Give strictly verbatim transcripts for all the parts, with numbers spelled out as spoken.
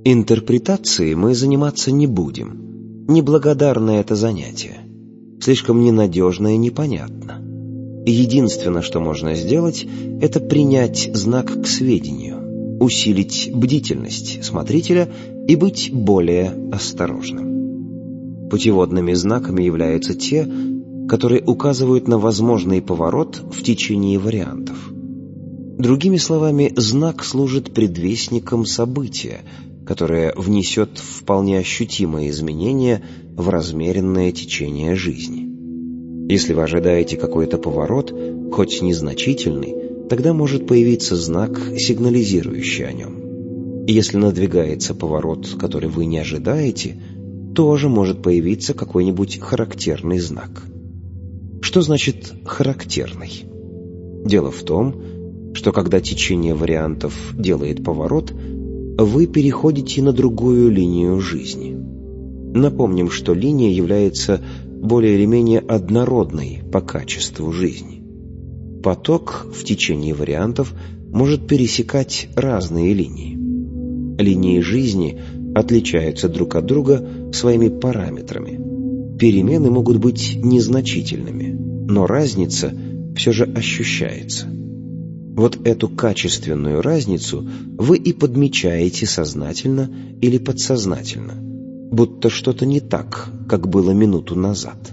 Интерпретацией мы заниматься не будем. Неблагодарное это занятие. Слишком ненадежно и непонятно. Единственное, что можно сделать, это принять знак к сведению, усилить бдительность смотрителя и быть более осторожным. Путеводными знаками являются те, которые указывают на возможный поворот в течение вариантов. Другими словами, знак служит предвестником события, которое внесет вполне ощутимые изменения в размеренное течение жизни. Если вы ожидаете какой-то поворот, хоть незначительный, тогда может появиться знак, сигнализирующий о нем. Если надвигается поворот, который вы не ожидаете, тоже может появиться какой-нибудь характерный знак. Что значит «характерный»? Дело в том, что когда течение вариантов делает поворот, вы переходите на другую линию жизни. Напомним, что линия является более или менее однородной по качеству жизни. Поток в течение вариантов может пересекать разные линии. Линии жизни отличаются друг от друга своими параметрами. Перемены могут быть незначительными, но разница все же ощущается. Вот эту качественную разницу вы и подмечаете сознательно или подсознательно, будто что-то не так, как было минуту назад.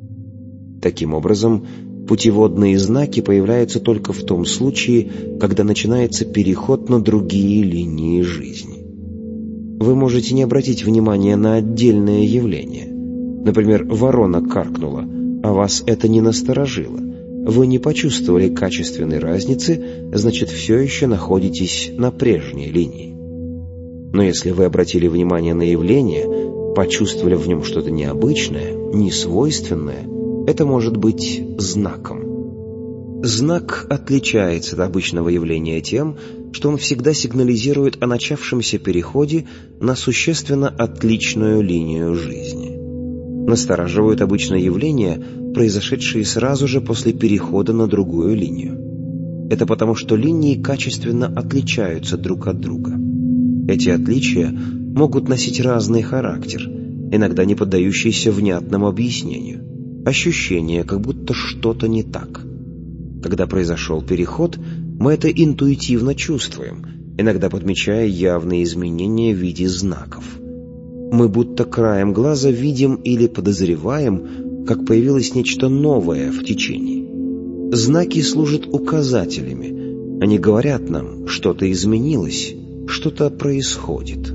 Таким образом, путеводные знаки появляются только в том случае, когда начинается переход на другие линии жизни. Вы можете не обратить внимания на отдельное явление. Например, ворона каркнула, а вас это не насторожило. Вы не почувствовали качественной разницы, значит, все еще находитесь на прежней линии. Но если вы обратили внимание на явление, почувствовали в нем что-то необычное, несвойственное, это может быть знаком. Знак отличается от обычного явления тем, что он всегда сигнализирует о начавшемся переходе на существенно отличную линию жизни. Настораживают обычно явления, произошедшие сразу же после перехода на другую линию. Это потому, что линии качественно отличаются друг от друга. Эти отличия могут носить разный характер, иногда не поддающийся внятному объяснению. Ощущение, как будто что-то не так. Когда произошел переход, мы это интуитивно чувствуем, иногда подмечая явные изменения в виде знаков. Мы будто краем глаза видим или подозреваем, как появилось нечто новое в течении. Знаки служат указателями. Они говорят нам, что-то изменилось, что-то происходит.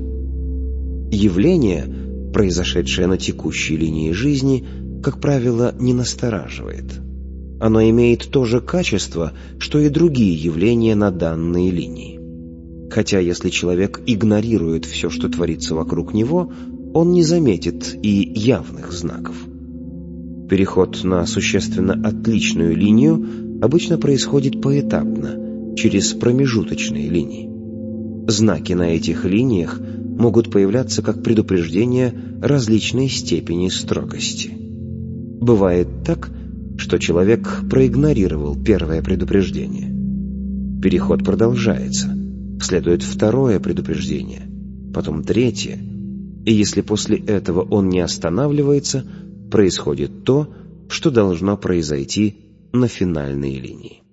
Явление, произошедшее на текущей линии жизни, как правило, не настораживает. Оно имеет то же качество, что и другие явления на данной линии. Хотя если человек игнорирует все, что творится вокруг него, он не заметит и явных знаков. Переход на существенно отличную линию обычно происходит поэтапно, через промежуточные линии. Знаки на этих линиях могут появляться как предупреждение различной степени строгости. Бывает так, что человек проигнорировал первое предупреждение. Переход продолжается. Следует второе предупреждение, потом третье, и если после этого он не останавливается, происходит то, что должно произойти на финальной линии.